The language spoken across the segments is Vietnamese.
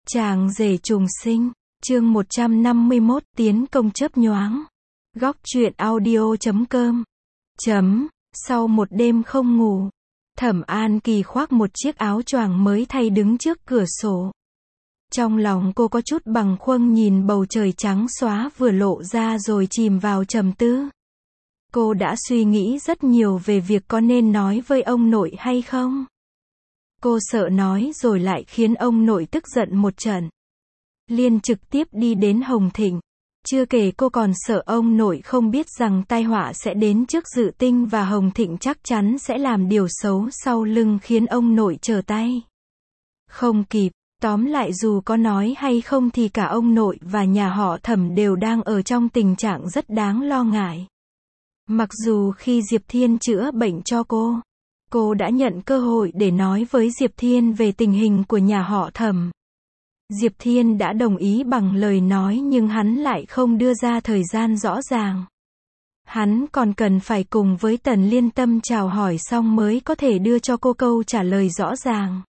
Chàng rể trùng sinh, chương 151, tiến công chớp nhoáng. Góc truyện audio.com. Sau một đêm không ngủ, Thẩm An Kỳ khoác một chiếc áo choàng mới thay đứng trước cửa sổ. Trong lòng cô có chút bâng khuâng nhìn bầu trời trắng xóa vừa lộ ra rồi chìm vào trầm tư. Cô đã suy nghĩ rất nhiều về việc có nên nói với ông nội hay không. Cô sợ nói rồi lại khiến ông nội tức giận một trận. Liền trực tiếp đi đến Hồng Thịnh. Chưa kể cô còn sợ ông nội không biết rằng tai họa sẽ đến trước Dự Tinh và Hồng Thịnh chắc chắn sẽ làm điều xấu sau lưng khiến ông nội trở tay không kịp. Tóm lại dù có nói hay không thì cả ông nội và nhà họ Thẩm đều đang ở trong tình trạng rất đáng lo ngại. Mặc dù khi Diệp Thiên chữa bệnh cho cô đã nhận cơ hội để nói với Diệp Thiên về tình hình của nhà họ Thẩm. Diệp Thiên đã đồng ý bằng lời nói nhưng hắn lại không đưa ra thời gian rõ ràng. Hắn còn cần phải cùng với Tần Liên Tâm chào hỏi xong mới có thể đưa cho cô câu trả lời rõ ràng.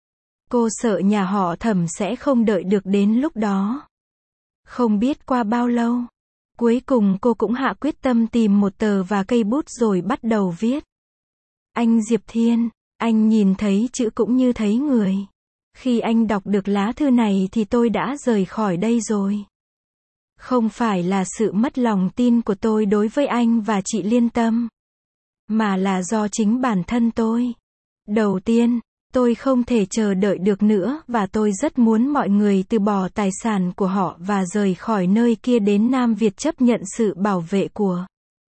Cô sợ nhà họ Thẩm sẽ không đợi được đến lúc đó. Không biết qua bao lâu, cuối cùng cô cũng hạ quyết tâm tìm một tờ và cây bút rồi bắt đầu viết. Anh Diệp Thiên, anh nhìn thấy chữ cũng như thấy người. Khi anh đọc được lá thư này thì tôi đã rời khỏi đây rồi. Không phải là sự mất lòng tin của tôi đối với anh và chị Liên Tâm, mà là do chính bản thân tôi. Đầu tiên, tôi không thể chờ đợi được nữa và tôi rất muốn mọi người từ bỏ tài sản của họ và rời khỏi nơi kia đến Nam Việt chấp nhận sự bảo vệ của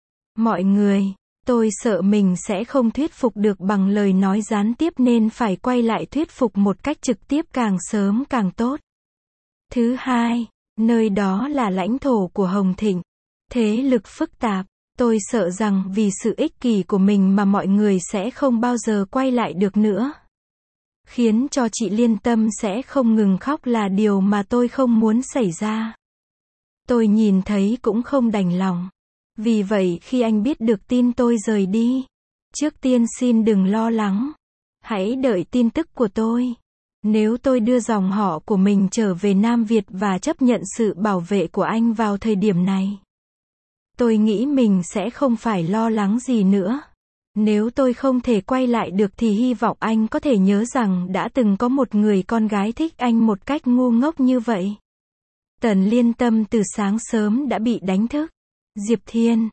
mọi người. Tôi sợ mình sẽ không thuyết phục được bằng lời nói gián tiếp nên phải quay lại thuyết phục một cách trực tiếp càng sớm càng tốt. Thứ hai, nơi đó là lãnh thổ của Hồng Thịnh. Thế lực phức tạp. Tôi sợ rằng vì sự ích kỷ của mình mà mọi người sẽ không bao giờ quay lại được nữa. Khiến cho chị Liên Tâm sẽ không ngừng khóc là điều mà tôi không muốn xảy ra. Tôi nhìn thấy cũng không đành lòng. Vì vậy khi anh biết được tin tôi rời đi, trước tiên xin đừng lo lắng. Hãy đợi tin tức của tôi. Nếu tôi đưa dòng họ của mình trở về Nam Việt và chấp nhận sự bảo vệ của anh vào thời điểm này, tôi nghĩ mình sẽ không phải lo lắng gì nữa. Nếu tôi không thể quay lại được thì hy vọng anh có thể nhớ rằng đã từng có một người con gái thích anh một cách ngu ngốc như vậy. Tần Liên Tâm từ sáng sớm đã bị đánh thức. Diệp Thiên,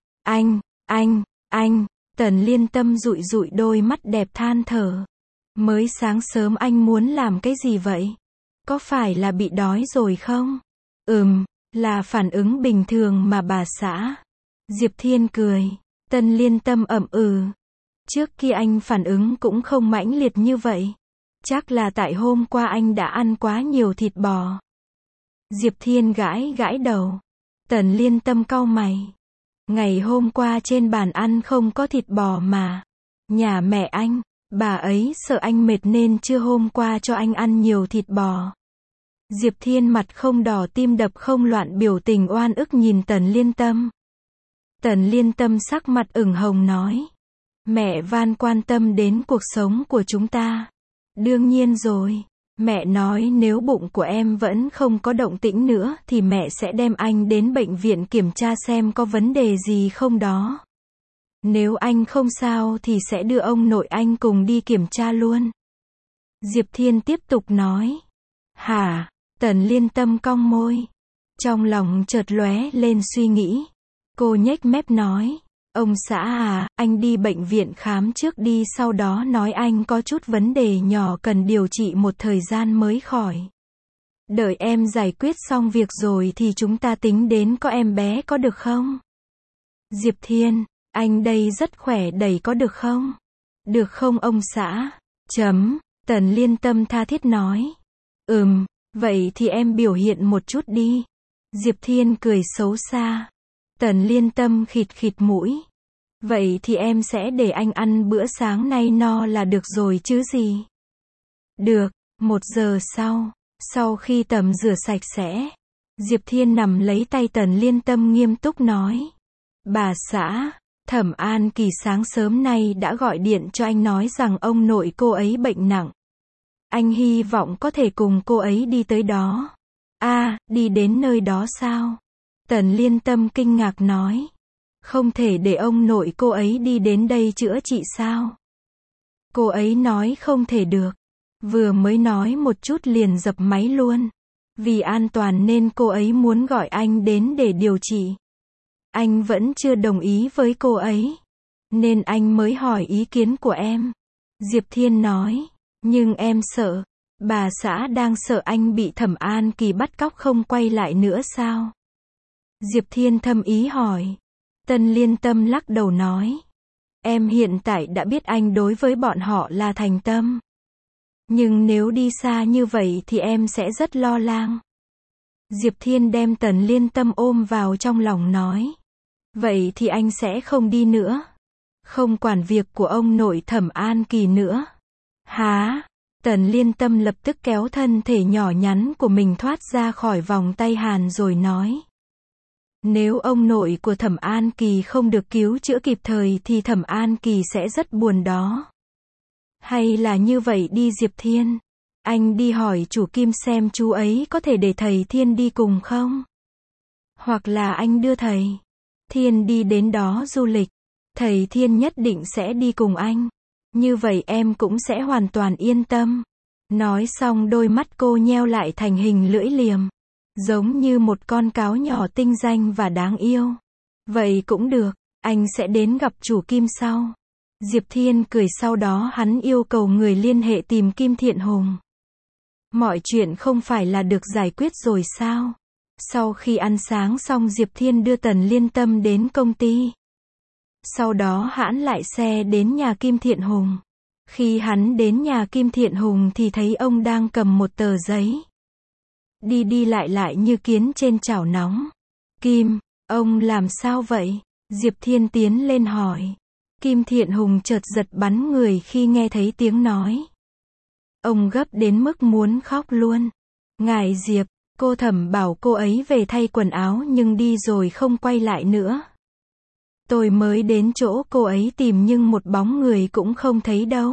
anh, Tần Liên Tâm dụi dụi đôi mắt đẹp than thở. Mới sáng sớm anh muốn làm cái gì vậy? Có phải là bị đói rồi không? Là phản ứng bình thường mà bà xã. Diệp Thiên cười. Tần Liên Tâm ậm ừ. Trước kia anh phản ứng cũng không mãnh liệt như vậy. Chắc là tại hôm qua anh đã ăn quá nhiều thịt bò. Diệp Thiên gãi gãi đầu. Tần Liên Tâm cau mày. Ngày hôm qua trên bàn ăn không có thịt bò mà. Nhà mẹ anh, bà ấy sợ anh mệt nên chưa hôm qua cho anh ăn nhiều thịt bò. Diệp Thiên mặt không đỏ tim đập không loạn biểu tình oan ức nhìn Tần Liên Tâm. Tần Liên Tâm sắc mặt ửng hồng nói. Mẹ van quan tâm đến cuộc sống của chúng ta. Đương nhiên rồi. Mẹ nói nếu bụng của em vẫn không có động tĩnh nữa thì mẹ sẽ đem anh đến bệnh viện kiểm tra xem có vấn đề gì không đó. Nếu anh không sao thì sẽ đưa ông nội anh cùng đi kiểm tra luôn. Diệp Thiên tiếp tục nói. Hả? Tần Liên Tâm cong môi. Trong lòng chợt lóe lên suy nghĩ. Cô nhếch mép nói. Ông xã à, anh đi bệnh viện khám trước đi sau đó nói anh có chút vấn đề nhỏ cần điều trị một thời gian mới khỏi. Đợi em giải quyết xong việc rồi thì chúng ta tính đến có em bé có được không? Diệp Thiên, anh đây rất khỏe đầy có được không? Được không ông xã? Tần Liên Tâm tha thiết nói. Vậy thì em biểu hiện một chút đi. Diệp Thiên cười xấu xa. Tần Liên Tâm khịt khịt mũi. Vậy thì em sẽ để anh ăn bữa sáng nay no là được rồi chứ gì. Được, 1 giờ sau khi tắm rửa sạch sẽ, Diệp Thiên nằm lấy tay Tần Liên Tâm nghiêm túc nói. Bà xã, Thẩm An Kỳ sáng sớm nay đã gọi điện cho anh nói rằng ông nội cô ấy bệnh nặng. Anh hy vọng có thể cùng cô ấy đi tới đó. Đi đến nơi đó sao? Tần Liên Tâm kinh ngạc nói. Không thể để ông nội cô ấy đi đến đây chữa trị sao? Cô ấy nói không thể được. Vừa mới nói một chút liền dập máy luôn. Vì an toàn nên cô ấy muốn gọi anh đến để điều trị. Anh vẫn chưa đồng ý với cô ấy. Nên anh mới hỏi ý kiến của em. Diệp Thiên nói. Nhưng em sợ. Bà xã đang sợ anh bị Thẩm An Kỳ bắt cóc không quay lại nữa sao? Diệp Thiên thâm ý hỏi. Tần Liên Tâm lắc đầu nói. Em hiện tại đã biết anh đối với bọn họ là thành tâm. Nhưng nếu đi xa như vậy thì em sẽ rất lo lắng. Diệp Thiên đem Tần Liên Tâm ôm vào trong lòng nói. Vậy thì anh sẽ không đi nữa. Không quản việc của ông nội Thẩm An Kỳ nữa. Hả? Tần Liên Tâm lập tức kéo thân thể nhỏ nhắn của mình thoát ra khỏi vòng tay Hàn rồi nói. Nếu ông nội của Thẩm An Kỳ không được cứu chữa kịp thời thì Thẩm An Kỳ sẽ rất buồn đó. Hay là như vậy đi Diệp Thiên. Anh đi hỏi chủ Kim xem chú ấy có thể để thầy Thiên đi cùng không? Hoặc là anh đưa thầy Thiên đi đến đó du lịch. Thầy Thiên nhất định sẽ đi cùng anh. Như vậy em cũng sẽ hoàn toàn yên tâm. Nói xong đôi mắt cô nheo lại thành hình lưỡi liềm. Giống như một con cáo nhỏ tinh danh và đáng yêu. Vậy cũng được, anh sẽ đến gặp chủ Kim sau. Diệp Thiên cười sau đó hắn yêu cầu người liên hệ tìm Kim Thiện Hùng. Mọi chuyện không phải là được giải quyết rồi sao? Sau khi ăn sáng xong Diệp Thiên đưa Tần Liên Tâm đến công ty. Sau đó hãn lại xe đến nhà Kim Thiện Hùng. Khi hắn đến nhà Kim Thiện Hùng thì thấy ông đang cầm một tờ giấy. Đi đi lại lại như kiến trên chảo nóng. Kim, ông làm sao vậy? Diệp Thiên tiến lên hỏi. Kim Thiện Hùng chợt giật bắn người khi nghe thấy tiếng nói. Ông gấp đến mức muốn khóc luôn. Ngài Diệp, cô Thẩm bảo cô ấy về thay quần áo nhưng đi rồi không quay lại nữa. Tôi mới đến chỗ cô ấy tìm nhưng một bóng người cũng không thấy đâu.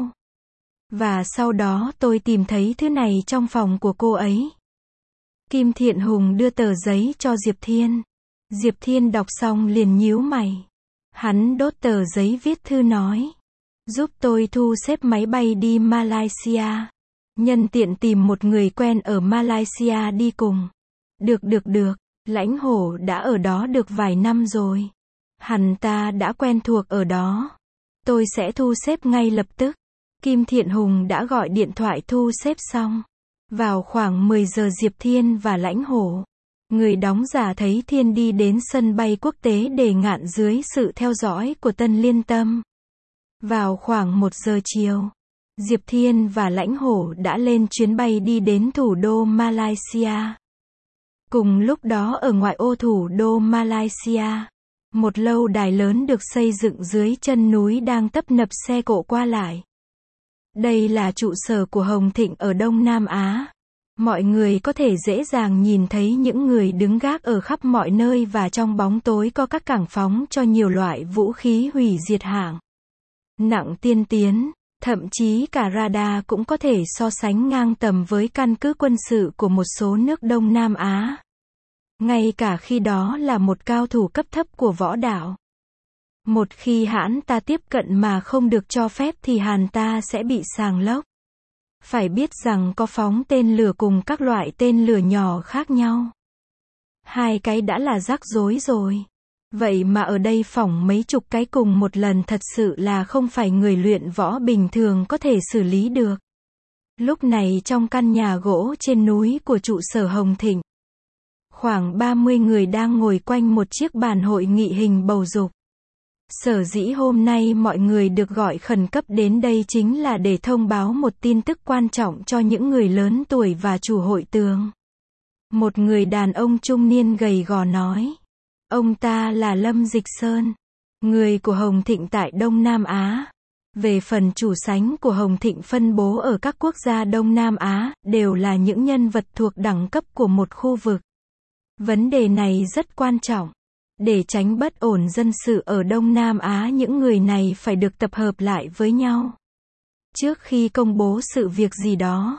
Và sau đó tôi tìm thấy thứ này trong phòng của cô ấy. Kim Thiện Hùng đưa tờ giấy cho Diệp Thiên. Diệp Thiên đọc xong liền nhíu mày. Hắn đốt tờ giấy viết thư nói. Giúp tôi thu xếp máy bay đi Malaysia. Nhân tiện tìm một người quen ở Malaysia đi cùng. Được. Lãnh Hổ đã ở đó được vài năm rồi. Hắn ta đã quen thuộc ở đó. Tôi sẽ thu xếp ngay lập tức. Kim Thiện Hùng đã gọi điện thoại thu xếp xong. Vào khoảng 10 giờ Diệp Thiên và Lãnh Hổ, người đóng giả thấy Thiên đi đến sân bay quốc tế Đề Ngạn dưới sự theo dõi của Tần Liên Tâm. Vào khoảng 1 giờ chiều, Diệp Thiên và Lãnh Hổ đã lên chuyến bay đi đến thủ đô Malaysia. Cùng lúc đó ở ngoại ô thủ đô Malaysia, một lâu đài lớn được xây dựng dưới chân núi đang tấp nập xe cộ qua lại. Đây là trụ sở của Hồng Thịnh ở Đông Nam Á. Mọi người có thể dễ dàng nhìn thấy những người đứng gác ở khắp mọi nơi và trong bóng tối có các cảng phóng cho nhiều loại vũ khí hủy diệt hạng nặng tiên tiến, thậm chí cả radar cũng có thể so sánh ngang tầm với căn cứ quân sự của một số nước Đông Nam Á. Ngay cả khi đó là một cao thủ cấp thấp của võ đạo. Một khi hãn ta tiếp cận mà không được cho phép thì hàn ta sẽ bị sàng lốc. Phải biết rằng có phóng tên lửa cùng các loại tên lửa nhỏ khác nhau. Hai cái đã là rắc rối rồi. Vậy mà ở đây phỏng mấy chục cái cùng một lần thật sự là không phải người luyện võ bình thường có thể xử lý được. Lúc này trong căn nhà gỗ trên núi của trụ sở Hồng Thịnh, khoảng 30 người đang ngồi quanh một chiếc bàn hội nghị hình bầu dục. Sở dĩ hôm nay mọi người được gọi khẩn cấp đến đây chính là để thông báo một tin tức quan trọng cho những người lớn tuổi và chủ hội tường. Một người đàn ông trung niên gầy gò nói. Ông ta là Lâm Dịch Sơn, người của Hồng Thịnh tại Đông Nam Á. Về phần chủ sánh của Hồng Thịnh phân bố ở các quốc gia Đông Nam Á, đều là những nhân vật thuộc đẳng cấp của một khu vực. Vấn đề này rất quan trọng. Để tránh bất ổn dân sự ở Đông Nam Á, những người này phải được tập hợp lại với nhau. Trước khi công bố sự việc gì đó,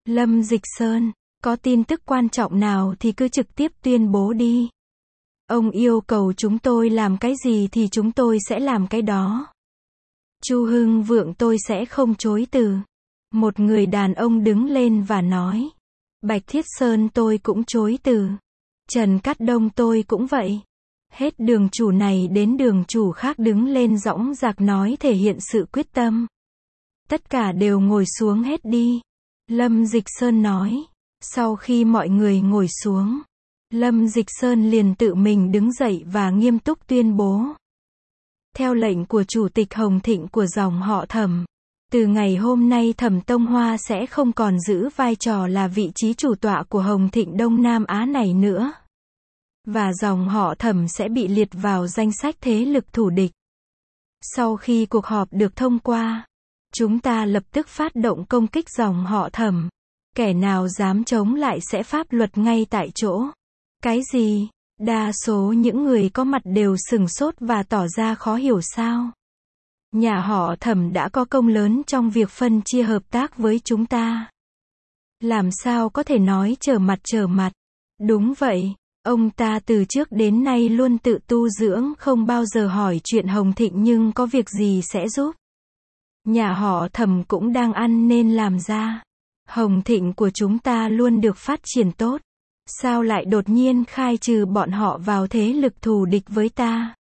Lâm Dịch Sơn, có tin tức quan trọng nào thì cứ trực tiếp tuyên bố đi. Ông yêu cầu chúng tôi làm cái gì thì chúng tôi sẽ làm cái đó. Chu Hưng Vượng tôi sẽ không chối từ. Một người đàn ông đứng lên và nói. Bạch Thiết Sơn tôi cũng chối từ. Trần Cát Đông tôi cũng vậy. Hết đường chủ này đến đường chủ khác đứng lên dõng dạc nói thể hiện sự quyết tâm. Tất cả đều ngồi xuống hết đi. Lâm Dịch Sơn nói. Sau khi mọi người ngồi xuống, Lâm Dịch Sơn liền tự mình đứng dậy và nghiêm túc tuyên bố. Theo lệnh của Chủ tịch Hồng Thịnh của dòng họ Thẩm, từ ngày hôm nay Thẩm Tông Hoa sẽ không còn giữ vai trò là vị trí chủ tọa của Hồng Thịnh Đông Nam Á này nữa. Và dòng họ Thẩm sẽ bị liệt vào danh sách thế lực thù địch. Sau khi cuộc họp được thông qua, chúng ta lập tức phát động công kích dòng họ Thẩm. Kẻ nào dám chống lại sẽ pháp luật ngay tại chỗ. Cái gì? Đa số những người có mặt đều sửng sốt và tỏ ra khó hiểu sao. Nhà họ Thẩm đã có công lớn trong việc phân chia hợp tác với chúng ta. Làm sao có thể nói trở mặt. Đúng vậy, ông ta từ trước đến nay luôn tự tu dưỡng không bao giờ hỏi chuyện Hồng Thịnh nhưng có việc gì sẽ giúp. Nhà họ Thẩm cũng đang ăn nên làm ra. Hồng Thịnh của chúng ta luôn được phát triển tốt. Sao lại đột nhiên khai trừ bọn họ vào thế lực thù địch với ta?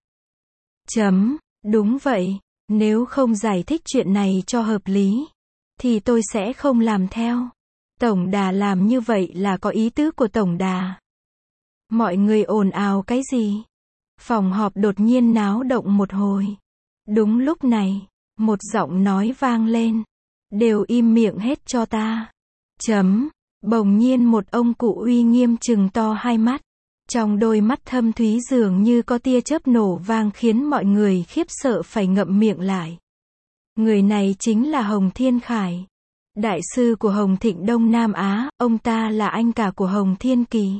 Đúng vậy, nếu không giải thích chuyện này cho hợp lý, thì tôi sẽ không làm theo. Tổng đà làm như vậy là có ý tứ của tổng đà. Mọi người ồn ào cái gì? Phòng họp đột nhiên náo động một hồi. Đúng lúc này, một giọng nói vang lên. Đều im miệng hết cho ta. Bỗng nhiên một ông cụ uy nghiêm trừng to hai mắt. Trong đôi mắt thâm thúy dường như có tia chớp nổ vang khiến mọi người khiếp sợ phải ngậm miệng lại. Người này chính là Hồng Thiên Khải. Đại sư của Hồng Thịnh Đông Nam Á, ông ta là anh cả của Hồng Thiên Kỳ.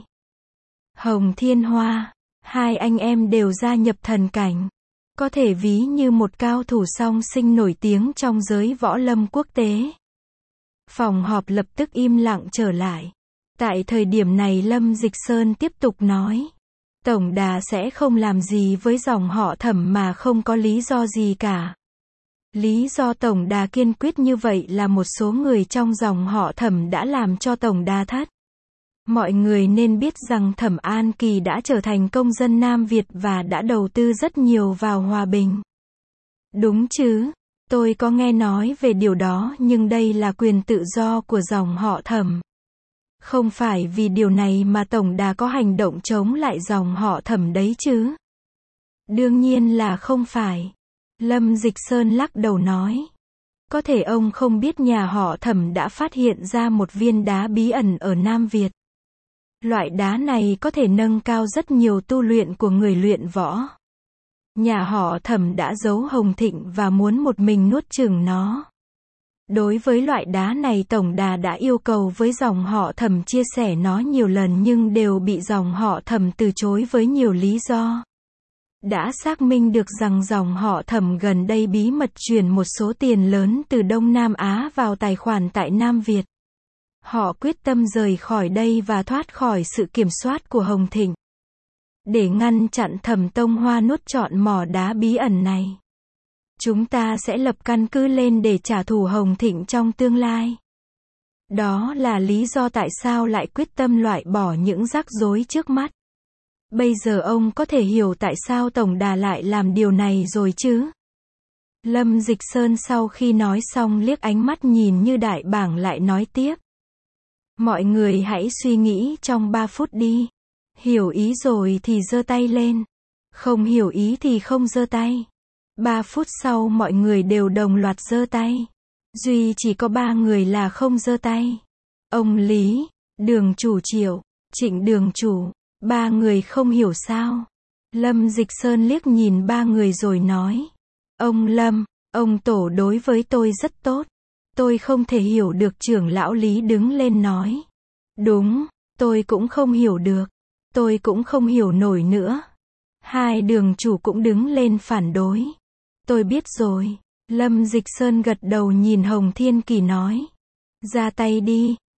Hồng Thiên Hoa, hai anh em đều gia nhập thần cảnh. Có thể ví như một cao thủ song sinh nổi tiếng trong giới võ lâm quốc tế. Phòng họp lập tức im lặng trở lại. Tại thời điểm này Lâm Dịch Sơn tiếp tục nói. Tổng đà sẽ không làm gì với dòng họ Thẩm mà không có lý do gì cả. Lý do tổng đà kiên quyết như vậy là một số người trong dòng họ Thẩm đã làm cho tổng đà thất. Mọi người nên biết rằng Thẩm An Kỳ đã trở thành công dân Nam Việt và đã đầu tư rất nhiều vào hòa bình. Đúng chứ? Tôi có nghe nói về điều đó nhưng đây là quyền tự do của dòng họ Thẩm. Không phải vì điều này mà tổng đà có hành động chống lại dòng họ Thẩm đấy chứ? Đương nhiên là không phải. Lâm Dịch Sơn lắc đầu nói. Có thể ông không biết nhà họ Thẩm đã phát hiện ra một viên đá bí ẩn ở Nam Việt. Loại đá này có thể nâng cao rất nhiều tu luyện của người luyện võ. Nhà họ Thẩm đã giấu Hồng Thịnh và muốn một mình nuốt chửng nó. Đối với loại đá này tổng đà đã yêu cầu với dòng họ Thẩm chia sẻ nó nhiều lần nhưng đều bị dòng họ Thẩm từ chối với nhiều lý do. Đã xác minh được rằng dòng họ Thẩm gần đây bí mật chuyển một số tiền lớn từ Đông Nam Á vào tài khoản tại Nam Việt. Họ quyết tâm rời khỏi đây và thoát khỏi sự kiểm soát của Hồng Thịnh. Để ngăn chặn Thẩm Tông Hoa nuốt trọn mỏ đá bí ẩn này, chúng ta sẽ lập căn cứ lên để trả thù Hồng Thịnh trong tương lai. Đó là lý do tại sao lại quyết tâm loại bỏ những rắc rối trước mắt. Bây giờ ông có thể hiểu tại sao tổng đà lại làm điều này rồi chứ? Lâm Dịch Sơn sau khi nói xong liếc ánh mắt nhìn như đại bảng lại nói tiếp. Mọi người hãy suy nghĩ trong 3 phút đi. Hiểu ý rồi thì giơ tay lên. Không hiểu ý thì không giơ tay. 3 phút sau mọi người đều đồng loạt giơ tay. Duy chỉ có 3 người là không giơ tay. Ông Lý, Đường Chủ Triệu, Trịnh Đường Chủ. 3 người không hiểu sao. Lâm Dịch Sơn liếc nhìn 3 người rồi nói. Ông Lâm, ông Tổ đối với tôi rất tốt. Tôi không thể hiểu được. Trưởng lão Lý đứng lên nói. Đúng, tôi cũng không hiểu được. Tôi cũng không hiểu nổi nữa. 2 đường chủ cũng đứng lên phản đối. Tôi biết rồi. Lâm Dịch Sơn gật đầu nhìn Hồng Thiên Kỳ nói. Ra tay đi.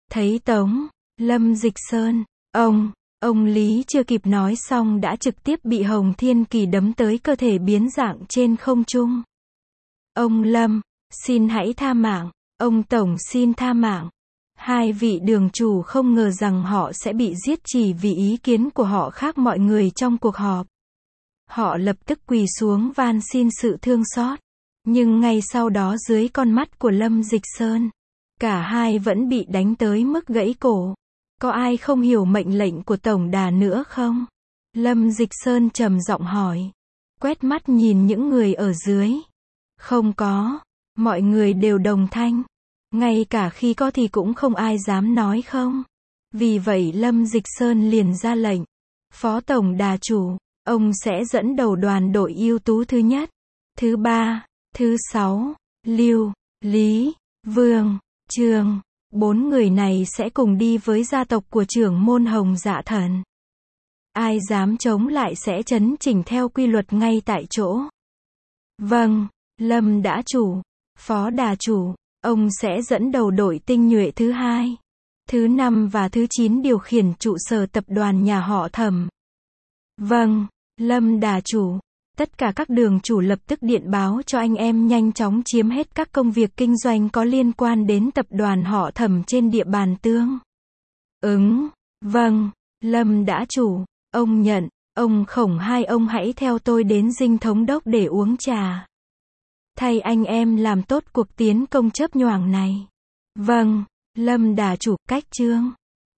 Thấy Tống Lâm Dịch Sơn, ông Lý chưa kịp nói xong đã trực tiếp bị Hồng Thiên Kỳ đấm tới cơ thể biến dạng trên không trung. Ông Lâm, xin hãy tha mạng, ông Tổng xin tha mạng. Hai vị đường chủ không ngờ rằng họ sẽ bị giết chỉ vì ý kiến của họ khác mọi người trong cuộc họp. Họ lập tức quỳ xuống van xin sự thương xót. Nhưng ngay sau đó dưới con mắt của Lâm Dịch Sơn, cả hai vẫn bị đánh tới mức gãy cổ. Có ai không hiểu mệnh lệnh của tổng đà nữa không? Lâm Dịch Sơn trầm giọng hỏi. Quét mắt nhìn những người ở dưới. Không có. Mọi người đều đồng thanh. Ngay cả khi có thì cũng không ai dám nói không. Vì vậy Lâm Dịch Sơn liền ra lệnh. Phó tổng đà chủ, ông sẽ dẫn đầu đoàn đội ưu tú thứ nhất, thứ ba, thứ sáu, Lưu, Lý, Vương, Trương. 4 người này sẽ cùng đi với gia tộc của trưởng môn Hồng Dạ Thần. Ai dám chống lại sẽ chấn chỉnh theo quy luật ngay tại chỗ. Vâng, Lâm đà chủ, Phó đà chủ, ông sẽ dẫn đầu đội tinh nhuệ thứ 2, thứ 5 và thứ 9 điều khiển trụ sở tập đoàn nhà họ Thẩm. Vâng, Lâm đà chủ. Tất cả các đường chủ lập tức điện báo cho anh em nhanh chóng chiếm hết các công việc kinh doanh có liên quan đến tập đoàn họ Thẩm trên địa bàn Tương. Vâng, Lâm đà chủ, ông Nhận, ông Khổng, hai ông hãy theo tôi đến dinh thống đốc để uống trà. Thay anh em làm tốt cuộc tiến công chớp nhoàng này. Vâng, Lâm đà chủ, cách chương.